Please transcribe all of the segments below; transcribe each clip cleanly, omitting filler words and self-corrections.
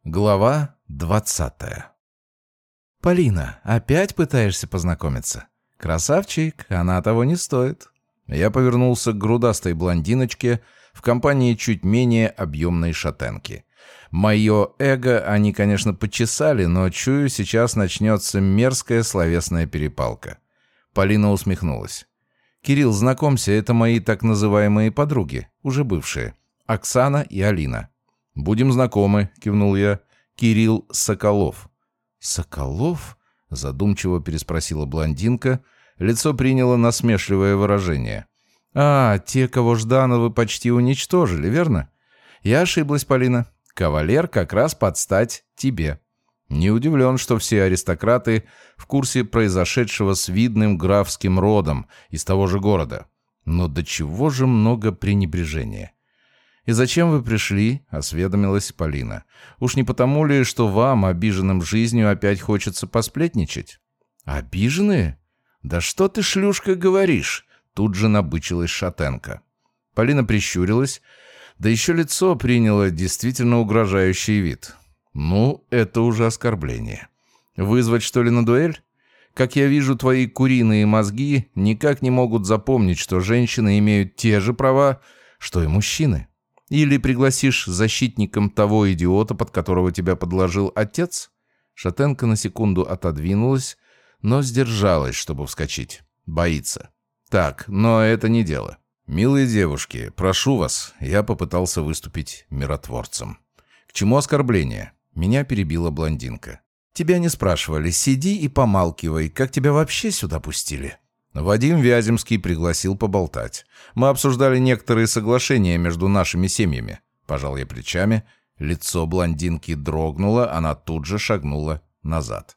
Глава 20. «Полина, опять пытаешься познакомиться? Красавчик, она того не стоит». Я повернулся к грудастой блондиночке в компании чуть менее объемной шатенки. Мое эго они, конечно, почесали, но, чую, сейчас начнется мерзкая словесная перепалка. Полина усмехнулась. «Кирилл, знакомься, это мои так называемые подруги, уже бывшие. Оксана и Алина». «Будем знакомы», — кивнул я. «Кирилл Соколов». «Соколов?» — задумчиво переспросила блондинка. Лицо приняло насмешливое выражение. «А, те, кого Ждановы почти уничтожили, верно?» «Я ошиблась, Полина. Кавалер как раз под стать тебе». Не удивлен, что все аристократы в курсе произошедшего с видным графским родом из того же города. Но до чего же много пренебрежения. «И зачем вы пришли?» — осведомилась Полина. «Уж не потому ли, что вам, обиженным жизнью, опять хочется посплетничать?» «Обиженные? Да что ты, шлюшка, говоришь?» Тут же набычилась шатенка. Полина прищурилась, да еще лицо приняло действительно угрожающий вид. «Ну, это уже оскорбление. Вызвать, что ли, на дуэль? Как я вижу, твои куриные мозги никак не могут запомнить, что женщины имеют те же права, что и мужчины. Или пригласишь защитником того идиота, под которого тебя подложил отец?» Шатенка на секунду отодвинулась, но сдержалась, чтобы вскочить. Боится. «Так, но это не дело. Милые девушки, прошу вас», я попытался выступить миротворцем. «К чему оскорбление?» Меня перебила блондинка. «Тебя не спрашивали. Сиди и помалкивай. Как тебя вообще сюда пустили?» Вадим Вяземский пригласил поболтать. Мы обсуждали некоторые соглашения между нашими семьями. Пожал я плечами. Лицо блондинки дрогнуло, она тут же шагнула назад.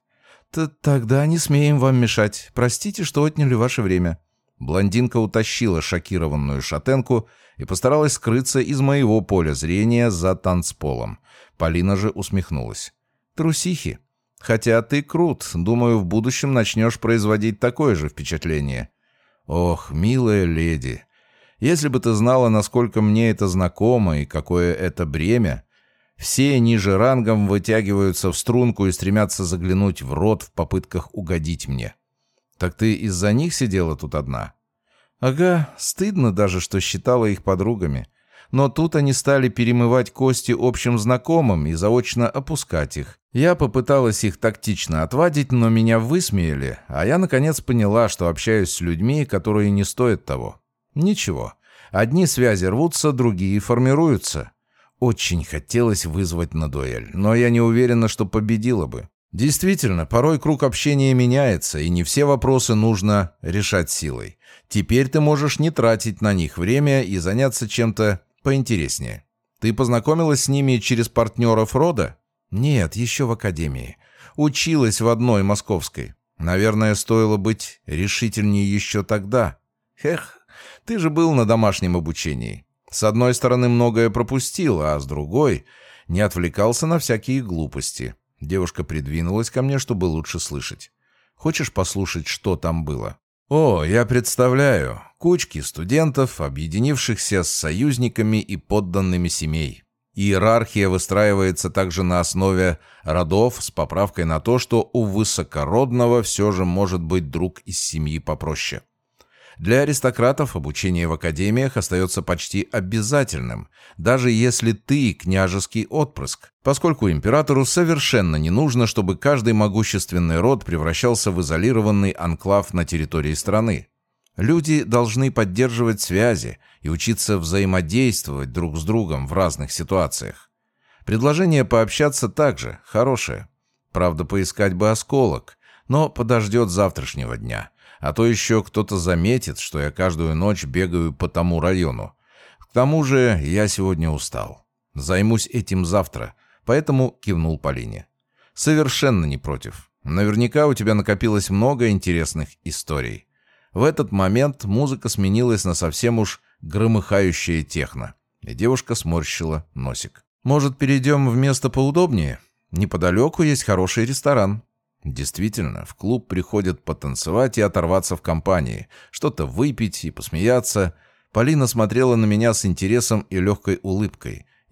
«Тогда не смеем вам мешать. Простите, что отняли ваше время». Блондинка утащила шокированную шатенку и постаралась скрыться из моего поля зрения за танцполом. Полина же усмехнулась. «Трусихи. Хотя ты крут. Думаю, в будущем начнешь производить такое же впечатление». «Ох, милая леди, если бы ты знала, насколько мне это знакомо и какое это бремя. Все ниже рангом вытягиваются в струнку и стремятся заглянуть в рот в попытках угодить мне». «Так ты из-за них сидела тут одна?» «Ага, стыдно даже, что считала их подругами. Но тут они стали перемывать кости общим знакомым и заочно опускать их. Я попыталась их тактично отвадить, но меня высмеяли, а я наконец поняла, что общаюсь с людьми, которые не стоят того. Ничего, одни связи рвутся, другие формируются. Очень хотелось вызвать на дуэль, но я не уверена, что победила бы. Действительно, порой круг общения меняется, и не все вопросы нужно решать силой. Теперь ты можешь не тратить на них время и заняться чем-то поинтереснее. Ты познакомилась с ними через партнеров рода? Нет, еще в академии. Училась в одной московской. Наверное, стоило быть решительнее еще тогда. Эх, ты же был на домашнем обучении. С одной стороны, многое пропустил, а с другой не отвлекался на всякие глупости. Девушка придвинулась ко мне, чтобы лучше слышать. Хочешь послушать, что там было? О, я представляю. Кучки студентов, объединившихся с союзниками и подданными семей. Иерархия выстраивается также на основе родов с поправкой на то, что у высокородного все же может быть друг из семьи попроще. Для аристократов обучение в академиях остается почти обязательным, даже если ты княжеский отпрыск, поскольку императору совершенно не нужно, чтобы каждый могущественный род превращался в изолированный анклав на территории страны. Люди должны поддерживать связи и учиться взаимодействовать друг с другом в разных ситуациях. Предложение пообщаться также хорошее. Правда, поискать бы осколок, но подождет завтрашнего дня. А то еще кто-то заметит, что я каждую ночь бегаю по тому району. К тому же я сегодня устал. Займусь этим завтра, поэтому кивнул Полине. Совершенно не против. Наверняка у тебя накопилось много интересных историй. В этот момент музыка сменилась на совсем уж громыхающее техно, и девушка сморщила носик. «Может, перейдем в место поудобнее? Неподалеку есть хороший ресторан». Действительно, в клуб приходят потанцевать и оторваться в компании, что-то выпить и посмеяться. Полина смотрела на меня с интересом и легкой улыбкой.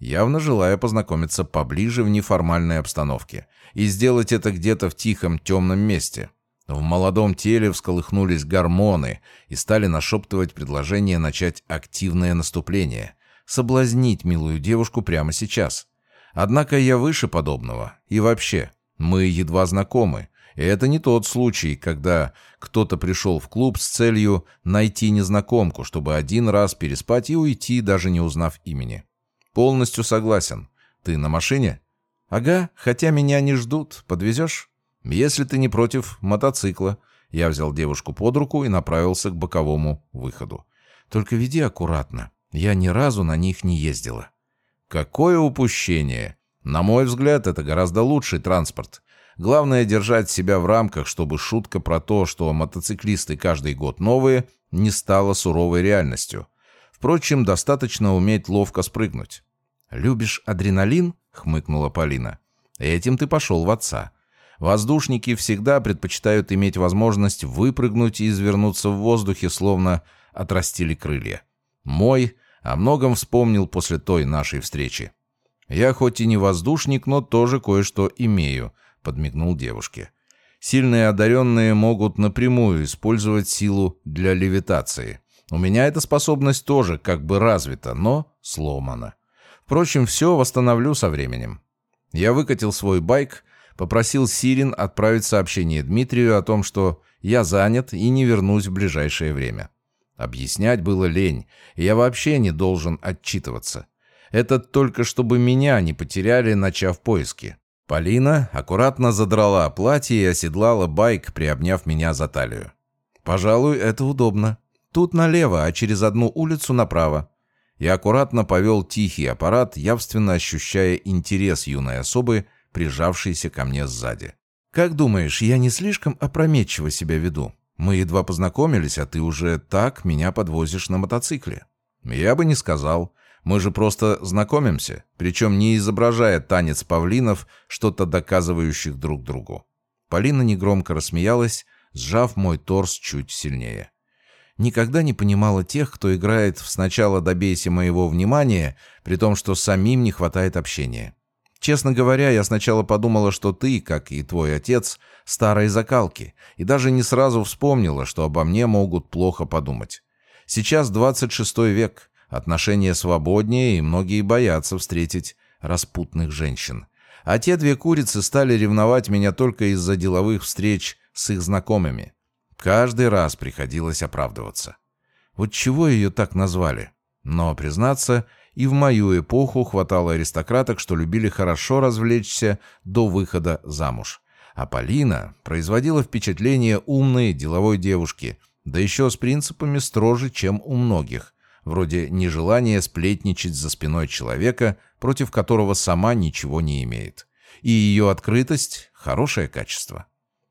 явно желая познакомиться поближе в неформальной обстановке и сделать это где-то в тихом темном месте. В молодом теле всколыхнулись гормоны и стали нашептывать предложение начать активное наступление, соблазнить милую девушку прямо сейчас. Однако я выше подобного, и вообще, мы едва знакомы, и это не тот случай, когда кто-то пришел в клуб с целью найти незнакомку, чтобы один раз переспать и уйти, даже не узнав имени. Полностью согласен. Ты на машине? Ага, хотя меня не ждут. Подвезешь? Если ты не против мотоцикла. Я взял девушку под руку и направился к боковому выходу. Только веди аккуратно. Я ни разу на них не ездила. Какое упущение! На мой взгляд, это гораздо лучший транспорт. Главное держать себя в рамках, чтобы шутка про то, что мотоциклисты каждый год новые, не стала суровой реальностью. Впрочем, достаточно уметь ловко спрыгнуть. «Любишь адреналин?» — хмыкнула Полина. «Этим ты пошел в отца. Воздушники всегда предпочитают иметь возможность выпрыгнуть и извернуться в воздухе, словно отрастили крылья. Мой о многом вспомнил после той нашей встречи. Я хоть и не воздушник, но тоже кое-что имею», — подмигнул девушке. «Сильные одаренные могут напрямую использовать силу для левитации. У меня эта способность тоже как бы развита, но сломана. Впрочем, все восстановлю со временем». Я выкатил свой байк, попросил Сирин отправить сообщение Дмитрию о том, что я занят и не вернусь в ближайшее время. Объяснять было лень, и я вообще не должен отчитываться. Это только чтобы меня не потеряли, начав поиски. Полина аккуратно задрала платье и оседлала байк, приобняв меня за талию. «Пожалуй, это удобно. Тут налево, а через одну улицу направо». Я аккуратно повел тихий аппарат, явственно ощущая интерес юной особы, прижавшейся ко мне сзади. «Как думаешь, я не слишком опрометчиво себя веду? Мы едва познакомились, а ты уже так меня подвозишь на мотоцикле». «Я бы не сказал. Мы же просто знакомимся, причем не изображая танец павлинов, что-то доказывающих друг другу». Полина негромко рассмеялась, сжав мой торс чуть сильнее. «Никогда не понимала тех, кто играет в «сначала добейся моего внимания», при том, что самим не хватает общения. Честно говоря, я сначала подумала, что ты, как и твой отец, старой закалки, и даже не сразу вспомнила, что обо мне могут плохо подумать. Сейчас 26 век, отношения свободнее, и многие боятся встретить распутных женщин. А те две курицы стали ревновать меня только из-за деловых встреч с их знакомыми. Каждый раз приходилось оправдываться. Вот чего ее так назвали? Но, признаться, и в мою эпоху хватало аристократок, что любили хорошо развлечься до выхода замуж. А Полина производила впечатление умной деловой девушки, да еще с принципами строже, чем у многих, вроде нежелания сплетничать за спиной человека, против которого сама ничего не имеет. И ее открытость – хорошее качество.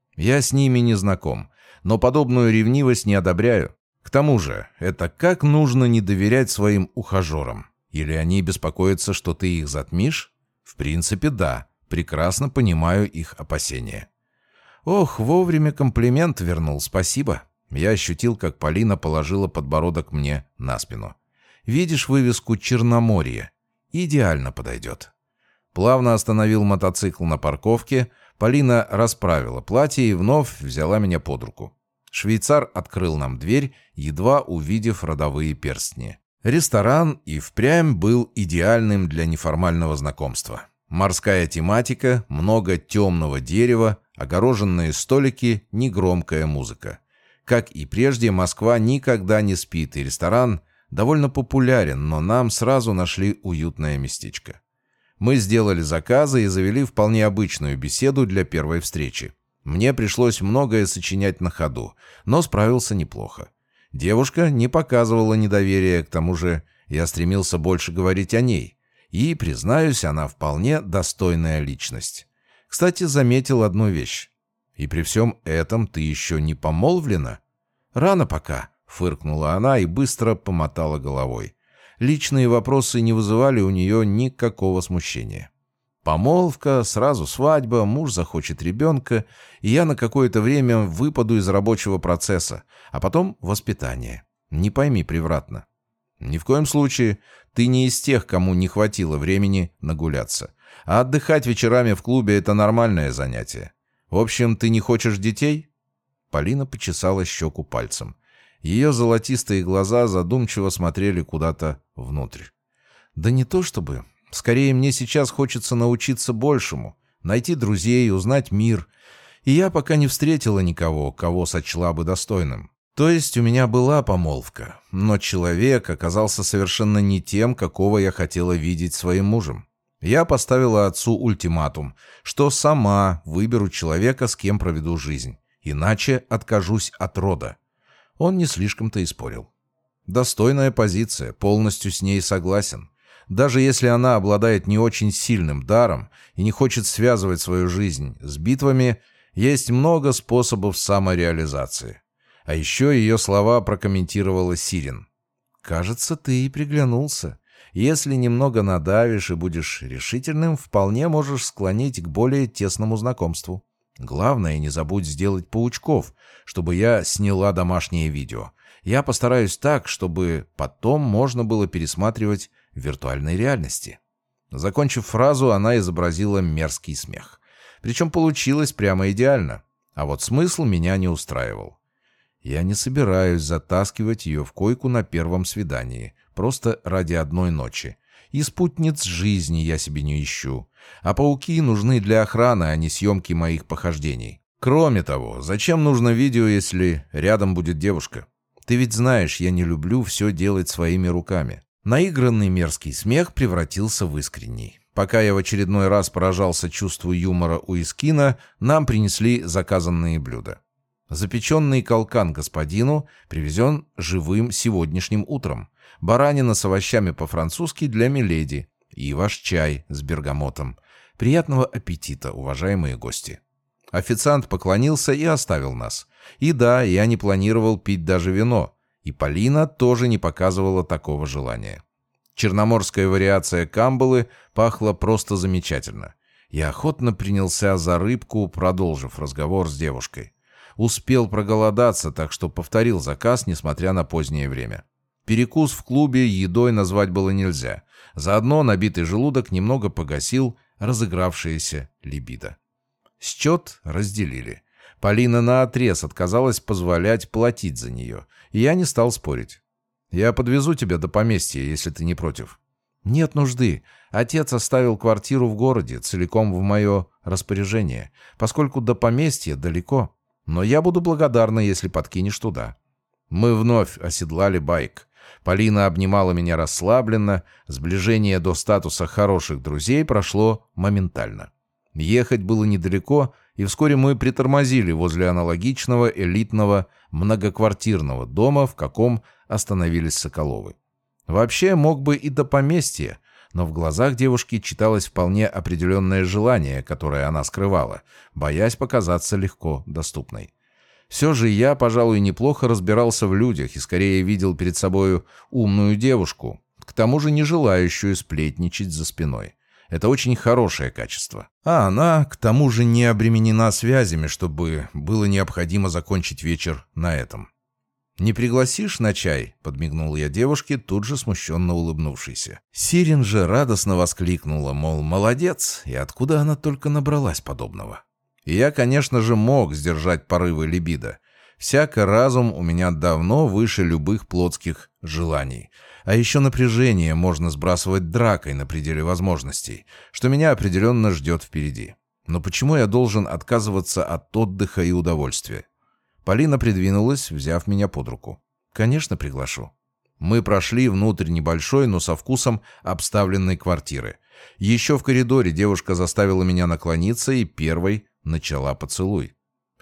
Я с ними не знаком, но подобную ревнивость не одобряю. К тому же, это как нужно не доверять своим ухажерам? Или они беспокоятся, что ты их затмишь? В принципе, да, прекрасно понимаю их опасения. Ох, вовремя комплимент вернул, спасибо. Я ощутил, как Полина положила подбородок мне на спину. Видишь вывеску «Черноморье»? Идеально подойдет. Плавно остановил мотоцикл на парковке, Полина расправила платье и вновь взяла меня под руку. Швейцар открыл нам дверь, едва увидев родовые перстни. Ресторан и впрямь был идеальным для неформального знакомства. Морская тематика, много темного дерева, огороженные столики, негромкая музыка. Как и прежде, Москва никогда не спит, и ресторан довольно популярен, но нам сразу нашли уютное местечко. Мы сделали заказы и завели вполне обычную беседу для первой встречи. Мне пришлось многое сочинять на ходу, но справился неплохо. Девушка не показывала недоверия, к тому же я стремился больше говорить о ней. И, признаюсь, она вполне достойная личность. Кстати, заметил одну вещь. И при всем этом ты еще не помолвлена? Рано пока, фыркнула она и быстро помотала головой. Личные вопросы не вызывали у нее никакого смущения. Помолвка, сразу свадьба, муж захочет ребенка, и я на какое-то время выпаду из рабочего процесса, а потом воспитание. Не пойми превратно. Ни в коем случае. Ты не из тех, кому не хватило времени нагуляться. А отдыхать вечерами в клубе — это нормальное занятие. В общем, ты не хочешь детей?» Полина почесала щеку пальцем. Ее золотистые глаза задумчиво смотрели куда-то внутрь. «Да не то чтобы. Скорее, мне сейчас хочется научиться большему, найти друзей, узнать мир. И я пока не встретила никого, кого сочла бы достойным. То есть у меня была помолвка, но человек оказался совершенно не тем, какого я хотела видеть своим мужем. Я поставила отцу ультиматум, что сама выберу человека, с кем проведу жизнь, иначе откажусь от рода. Он не слишком-то и спорил. Достойная позиция, полностью с ней согласен. Даже если она обладает не очень сильным даром и не хочет связывать свою жизнь с битвами, есть много способов самореализации. А еще ее слова прокомментировала Сирен. «Кажется, ты и приглянулся. Если немного надавишь и будешь решительным, вполне можешь склонить к более тесному знакомству. Главное, не забудь сделать паучков, чтобы я сняла домашнее видео. Я постараюсь так, чтобы потом можно было пересматривать в виртуальной реальности». Закончив фразу, она изобразила мерзкий смех. Причем получилось прямо идеально. А вот смысл меня не устраивал. Я не собираюсь затаскивать ее в койку на первом свидании, просто ради одной ночи. И спутниц жизни я себе не ищу. А пауки нужны для охраны, а не съемки моих похождений. Кроме того, зачем нужно видео, если рядом будет девушка? Ты ведь знаешь, я не люблю все делать своими руками. Наигранный мерзкий смех превратился в искренний. Пока я в очередной раз поражался чувству юмора у Искина, нам принесли заказанные блюда. Запеченный калкан господину привезен живым сегодняшним утром. Баранина с овощами по-французски для миледи. И ваш чай с бергамотом. Приятного аппетита, уважаемые гости. Официант поклонился и оставил нас. И да, я не планировал пить даже вино. И Полина тоже не показывала такого желания. Черноморская вариация камбалы пахла просто замечательно. Я охотно принялся за рыбку, продолжив разговор с девушкой. Успел проголодаться, так что повторил заказ, несмотря на позднее время. Перекус в клубе едой назвать было нельзя. Заодно набитый желудок немного погасил разыгравшееся либидо. Счет разделили. Полина наотрез отказалась позволять платить за нее, и я не стал спорить. «Я подвезу тебя до поместья, если ты не против». «Нет нужды. Отец оставил квартиру в городе, целиком в мое распоряжение, поскольку до поместья далеко. Но я буду благодарна, если подкинешь туда». Мы вновь оседлали байк. Полина обнимала меня расслабленно. Сближение до статуса хороших друзей прошло моментально. Ехать было недалеко, и вскоре мы притормозили возле аналогичного элитного многоквартирного дома, в каком остановились Соколовы. Вообще мог бы и до поместья, но в глазах девушки читалось вполне определенное желание, которое она скрывала, боясь показаться легко доступной. Все же я, пожалуй, неплохо разбирался в людях и скорее видел перед собою умную девушку, к тому же не желающую сплетничать за спиной. Это очень хорошее качество. А она, к тому же, не обременена связями, чтобы было необходимо закончить вечер на этом. «Не пригласишь на чай?» — подмигнул я девушке, тут же смущенно улыбнувшейся. Сирен же радостно воскликнула, мол, молодец, и откуда она только набралась подобного. И я, конечно же, мог сдержать порывы либидо. Всяко разум у меня давно выше любых плотских желаний. А еще напряжение можно сбрасывать дракой на пределе возможностей, что меня определенно ждет впереди. Но почему я должен отказываться от отдыха и удовольствия? Полина придвинулась, взяв меня под руку. «Конечно, приглашу». Мы прошли внутрь небольшой, но со вкусом обставленной квартиры. Еще в коридоре девушка заставила меня наклониться и первой начала поцелуй.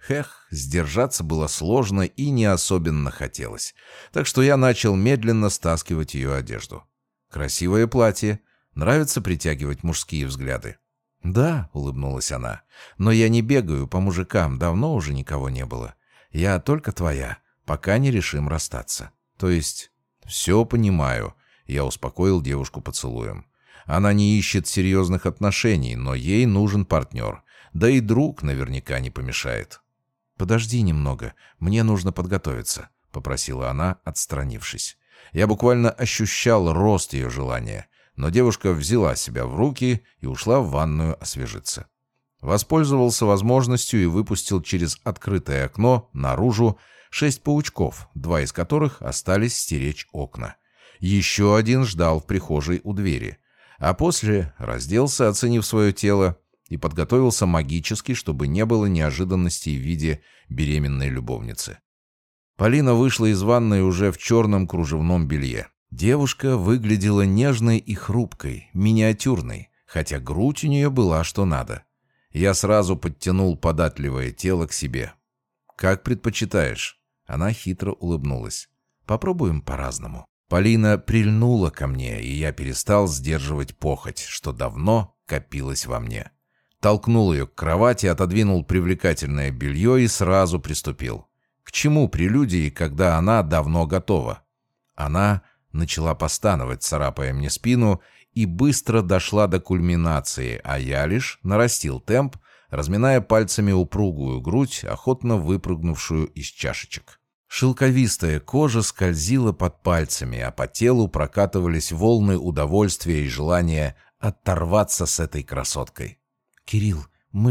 Сдержаться было сложно и не особенно хотелось. Так что я начал медленно стаскивать ее одежду. Красивое платье. Нравится притягивать мужские взгляды. «Да», — улыбнулась она, — «но я не бегаю по мужикам, давно уже никого не было. Я только твоя, пока не решим расстаться». То есть, все понимаю. Я успокоил девушку поцелуем. Она не ищет серьезных отношений, но ей нужен партнер. Да и друг наверняка не помешает. «Подожди немного, мне нужно подготовиться», — попросила она, отстранившись. Я буквально ощущал рост ее желания, но девушка взяла себя в руки и ушла в ванную освежиться. Воспользовался возможностью и выпустил через открытое окно наружу 6 паучков, 2 из которых остались стеречь окна. Еще один ждал в прихожей у двери. А после разделся, оценив свое тело, и подготовился магически, чтобы не было неожиданностей в виде беременной любовницы. Полина вышла из ванной уже в черном кружевном белье. Девушка выглядела нежной и хрупкой, миниатюрной, хотя грудь у нее была что надо. Я сразу подтянул податливое тело к себе. «Как предпочитаешь?» Она хитро улыбнулась. «Попробуем по-разному». Полина прильнула ко мне, и я перестал сдерживать похоть, что давно копилось во мне. Толкнул ее к кровати, отодвинул привлекательное белье и сразу приступил. К чему прелюдии, когда она давно готова? Она начала постановать, царапая мне спину, и быстро дошла до кульминации, а я лишь нарастил темп, разминая пальцами упругую грудь, охотно выпрыгнувшую из чашечек. Шелковистая кожа скользила под пальцами, а по телу прокатывались волны удовольствия и желания оторваться с этой красоткой. «Кирилл,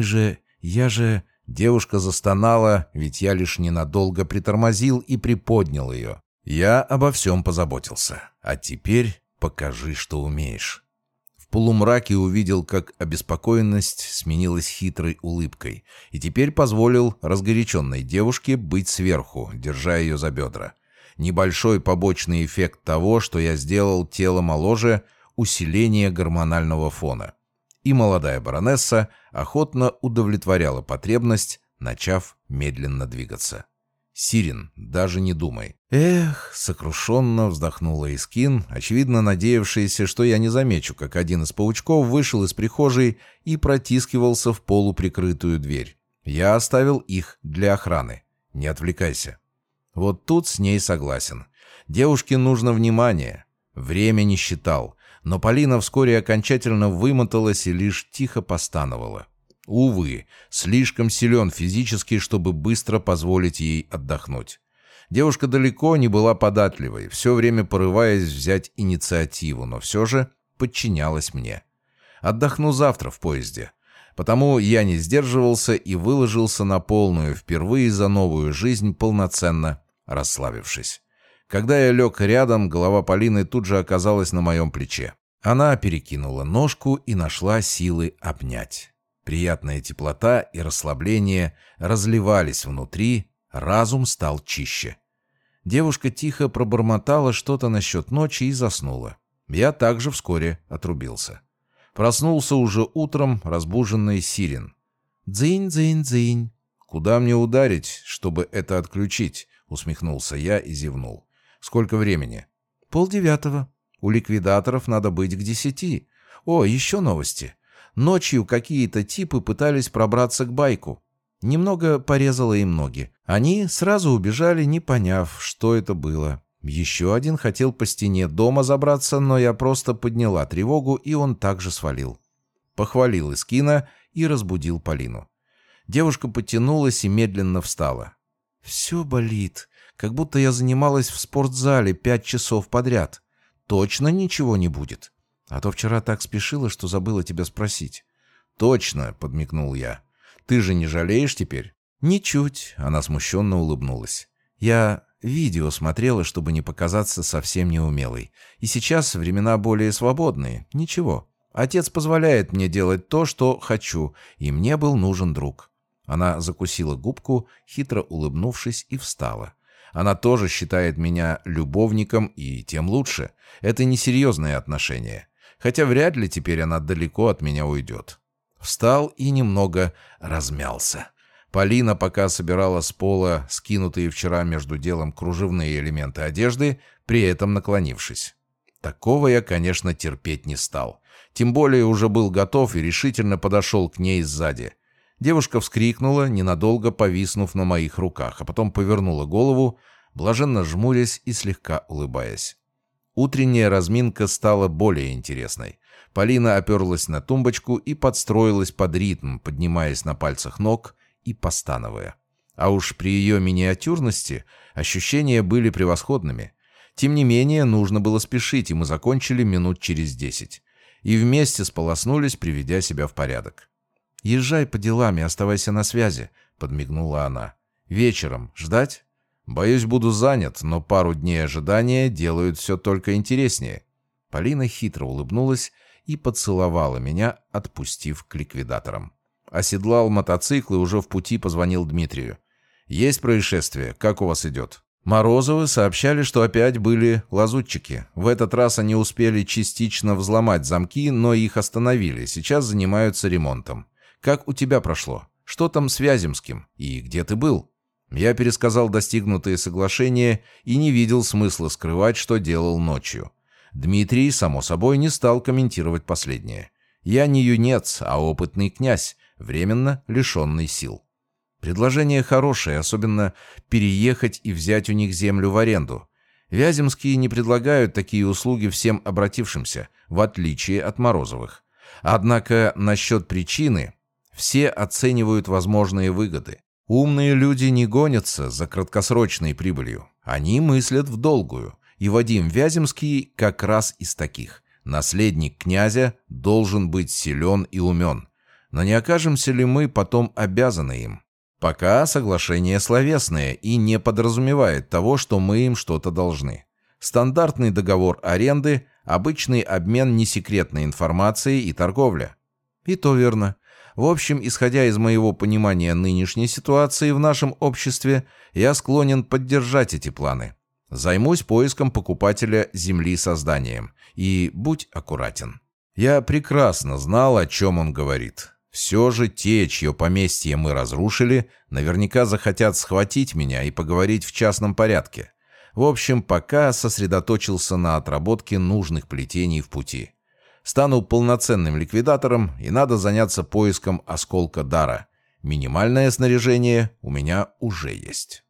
я же...» Девушка застонала, ведь я лишь ненадолго притормозил и приподнял ее. «Я обо всем позаботился. А теперь покажи, что умеешь». В полумраке увидел, как обеспокоенность сменилась хитрой улыбкой, и теперь позволил разгоряченной девушке быть сверху, держа ее за бедра. Небольшой побочный эффект того, что я сделал тело моложе, усиление гормонального фона. И молодая баронесса охотно удовлетворяла потребность, начав медленно двигаться. «Сирен, даже не думай». «Эх», — сокрушенно вздохнула Искин, очевидно надеявшаяся, что я не замечу, как один из паучков вышел из прихожей и протискивался в полуприкрытую дверь. Я оставил их для охраны. Не отвлекайся. Вот тут с ней согласен. Девушке нужно внимание. Время не считал, но Полина вскоре окончательно вымоталась и лишь тихо постановала. Увы, слишком силен физически, чтобы быстро позволить ей отдохнуть. Девушка далеко не была податливой, все время порываясь взять инициативу, но все же подчинялась мне. Отдохну завтра в поезде. Потому я не сдерживался и выложился на полную, впервые за новую жизнь, полноценно расслабившись. Когда я лег рядом, голова Полины тут же оказалась на моем плече. Она перекинула ножку и нашла силы обнять. Приятная теплота и расслабление разливались внутри, разум стал чище. Девушка тихо пробормотала что-то насчет ночи и заснула. Я также вскоре отрубился. Проснулся уже утром, разбуженный Сирен. «Дзынь-дзынь-дзынь». «Куда мне ударить, чтобы это отключить?» — усмехнулся я и зевнул. «Сколько времени?» 8:30. У ликвидаторов надо быть к 10. О, еще новости. Ночью какие-то типы пытались пробраться к байку. Немного порезало им ноги. Они сразу убежали, не поняв, что это было. Еще один хотел по стене дома забраться, но я просто подняла тревогу, и он также свалил. Похвалил Искина и разбудил Полину. Девушка потянулась и медленно встала. «Все болит, как будто я занималась в спортзале 5 часов подряд. Точно ничего не будет? А то вчера так спешила, что забыла тебя спросить». «Точно», — подмигнул я. «Ты же не жалеешь теперь?» «Ничуть», — она смущенно улыбнулась. «Я видео смотрела, чтобы не показаться совсем неумелой. И сейчас времена более свободные. Ничего. Отец позволяет мне делать то, что хочу, и мне был нужен друг». Она закусила губку, хитро улыбнувшись, и встала. Она тоже считает меня любовником, и тем лучше. Это несерьезные отношения. Хотя вряд ли теперь она далеко от меня уйдет. Встал и немного размялся. Полина пока собирала с пола скинутые вчера между делом кружевные элементы одежды, при этом наклонившись. Такого я, конечно, терпеть не стал. Тем более уже был готов и решительно подошел к ней сзади. Девушка вскрикнула, ненадолго повиснув на моих руках, а потом повернула голову, блаженно жмурясь и слегка улыбаясь. Утренняя разминка стала более интересной. Полина оперлась на тумбочку и подстроилась под ритм, поднимаясь на пальцах ног и постановая. А уж при ее миниатюрности ощущения были превосходными. Тем не менее, нужно было спешить, и мы закончили минут через 10. И вместе сполоснулись, приведя себя в порядок. «Езжай по делам и оставайся на связи», — подмигнула она. «Вечером ждать?» «Боюсь, буду занят, но пару дней ожидания делают все только интереснее». Полина хитро улыбнулась и поцеловала меня, отпустив к ликвидаторам. Оседлал мотоцикл и уже в пути позвонил Дмитрию. «Есть происшествие? Как у вас идет?» Морозовы сообщали, что опять были лазутчики. В этот раз они успели частично взломать замки, но их остановили. Сейчас занимаются ремонтом. «Как у тебя прошло? Что там с Вяземским? И где ты был?» Я пересказал достигнутые соглашения и не видел смысла скрывать, что делал ночью. Дмитрий, само собой, не стал комментировать последнее. Я не юнец, а опытный князь, временно лишенный сил. Предложение хорошее, особенно переехать и взять у них землю в аренду. Вяземские не предлагают такие услуги всем обратившимся, в отличие от Морозовых. Однако насчет причины все оценивают возможные выгоды. Умные люди не гонятся за краткосрочной прибылью. Они мыслят в долгую. И Вадим Вяземский как раз из таких. Наследник князя должен быть силен и умен. Но не окажемся ли мы потом обязаны им? Пока соглашение словесное и не подразумевает того, что мы им что-то должны. Стандартный договор аренды, обычный обмен несекретной информацией и торговля. И то верно. В общем, исходя из моего понимания нынешней ситуации в нашем обществе, я склонен поддержать эти планы. Займусь поиском покупателя земли созданием. И будь аккуратен. Я прекрасно знал, о чем он говорит. Все же те, чье поместье мы разрушили, наверняка захотят схватить меня и поговорить в частном порядке. В общем, пока сосредоточился на отработке нужных плетений в пути. Стану полноценным ликвидатором, и надо заняться поиском осколка дара. Минимальное снаряжение у меня уже есть.